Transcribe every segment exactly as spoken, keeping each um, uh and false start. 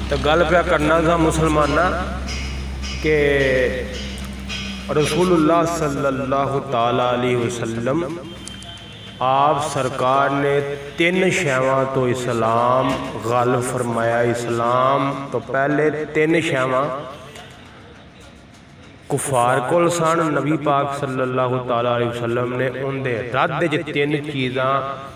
تو گل پہ کرنا تھا مسلمانہ کہ رسول اللہ صلی اللہ تعالیٰ علیہ وسلم آپ سرکار نے تین شیواں تو اسلام غالب فرمایا. اسلام تو پہلے تین شیواں کفار کول سن. نبی پاک صلی اللہ تعالیٰ علیہ وسلم نے ان دے رد وچ تین چیزاں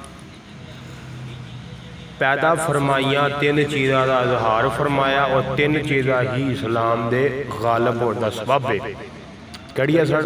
پیدا فرمائیاں, تین چیزاں دا اظہار فرمایا اور تین چیزاں ہی اسلام دے غالب ہونے دا سبب ہے. کیڑیاں سن؟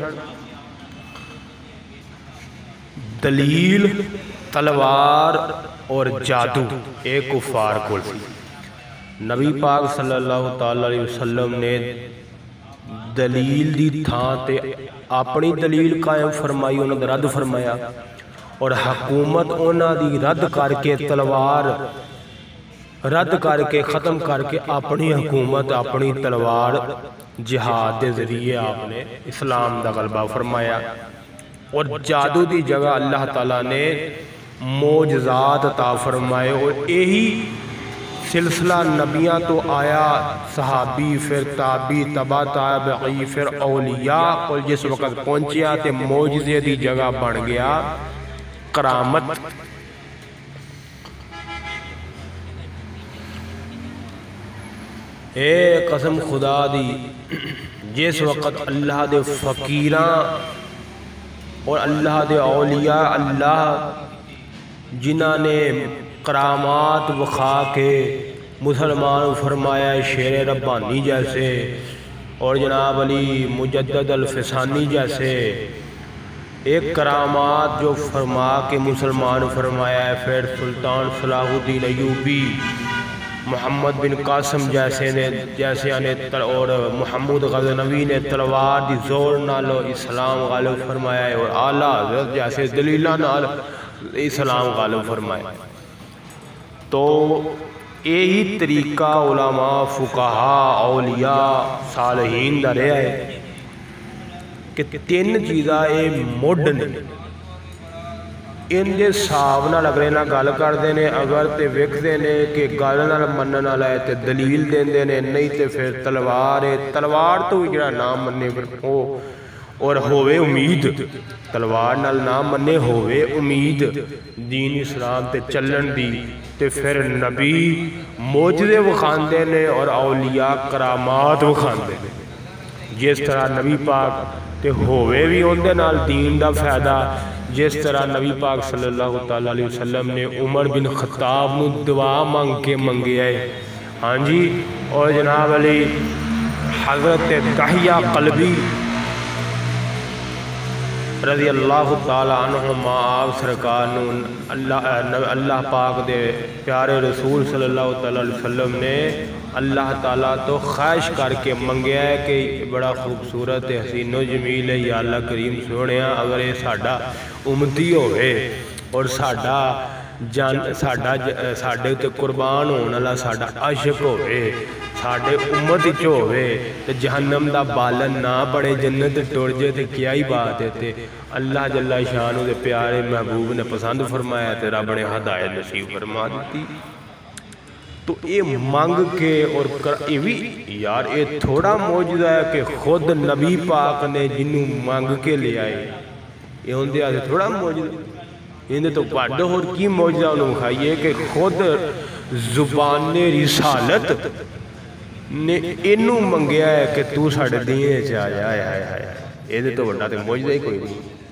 دلیل, تلوار اور جادو. ایک کفار کول سی. نبی پاک صلی اللہ تعالیٰ علیہ وسلم نے دلیل دی تھاں تے اپنی دلیل قائم فرمائی, انہوں نے رد فرمایا, اور حکومت انہاں دی رد کر کے تلوار رد کر کے ختم کر کے اپنی حکومت اپنی تلوار جہاد دے ذریعے آپ نے اسلام دا غلبہ فرمایا. اور جادو دی جگہ اللہ تعالیٰ نے معجزات عطا فرمائے, اور یہی سلسلہ نبیاں تو آیا, صحابی پھر تابعی تبع تابعی پھر اولیاء, اور جس وقت پہنچیا تے معجزے دی جگہ بن گیا کرامت. اے قسم خدا دی, جس وقت اللہ دے فقیراں اور اللہ دے اولیاء اللہ جنہاں نے کرامات وخا کے مسلمان فرمایا شیر ربانی جیسے, اور جناب علی مجدد الفسانی جیسے, ایک کرامات جو فرما کے مسلمان فرمایا ہے. پھر سلطان صلاح الدین ایوبی, محمد بن قاسم جیسے نے جیسے نے اور محمد غزنوی نے تلوار دی زور نالو اسلام غالب فرمایا ہے, اور اعلیٰ حضرت جیسے دلیلہ نال اسلام غالب فرمایا. تو یہی طریقہ علماء, فقہاء, اولیاء, صالحین دا رہا ہے کہ تین چیزاں اے مڈ نے, ان دے صاحب نہ لگ رہے نہ گل کردے نے, اگر تے ویکھدے نے کہ گل نہ منن والا ہے تے دلیل دیندے نے, نہیں تے پھر تلوار ہے. تلوار تو جڑا نام مننے ہو اور ہووے امید, تلوار نال نام مننے ہووے امید دین اسلام تے چلن دی, تے پھر نبی معجزے وکھاندے نے اور اولیاء کرامات وکھاندے نے. جس طرح نبی پاک تے ہووے بھی اون دے نال دین دا فائدہ, جس طرح نبی پاک صلی اللہ تعالیٰ علیہ وسلم نے عمر بن خطاب نو دعا مانگ کے منگیا ہے. ہاں جی, اور جناب علی حضرت دحیہ قلبی رضی اللہ تعالیٰ عنہما آپ سرکار نو اللہ اللہ پاک دے پیارے رسول صلی اللہ تعالیٰ علیہ وسلم نے اللہ تعالیٰ تو خواہش کر کے منگیا ہے کہ بڑا خوبصورت حسین و جمیل ہے, یا اللہ کریم سونیا اگر یہ ساڈا امتی ہوئے اور ساڈا جان ساڈا ساڈے تے قربان ہونے والا ساڈا عاشق ہوئے, ساڈے امت وچ ہوئے, تے جہنم دا بالن نہ بڑے جنت ٹر جے تے کیا ہی بات ہے. تے اللہ جل شانہ دے پیارے محبوب نے پسند فرمایا تے رب نے ہدایت نصیب فرما دیتی. تو یہ منگ کے اور یہ بھی یار یہ تھوڑا معجزہ ہے کہ خود نبی پاک نے جنوں منگ کے لے آئے, یہ ہوندے آتے تھوڑا معجزہ. اندے تو بڑھ اور کی معجزہ انہوں کھائیے کہ خود زبان رسالت نے انہوں منگیا ہے کہ تو ساڑھے دینے چاہے آئے آئے آئے. یہ تو بڑھا تے معجزہ ہی کوئی نہیں.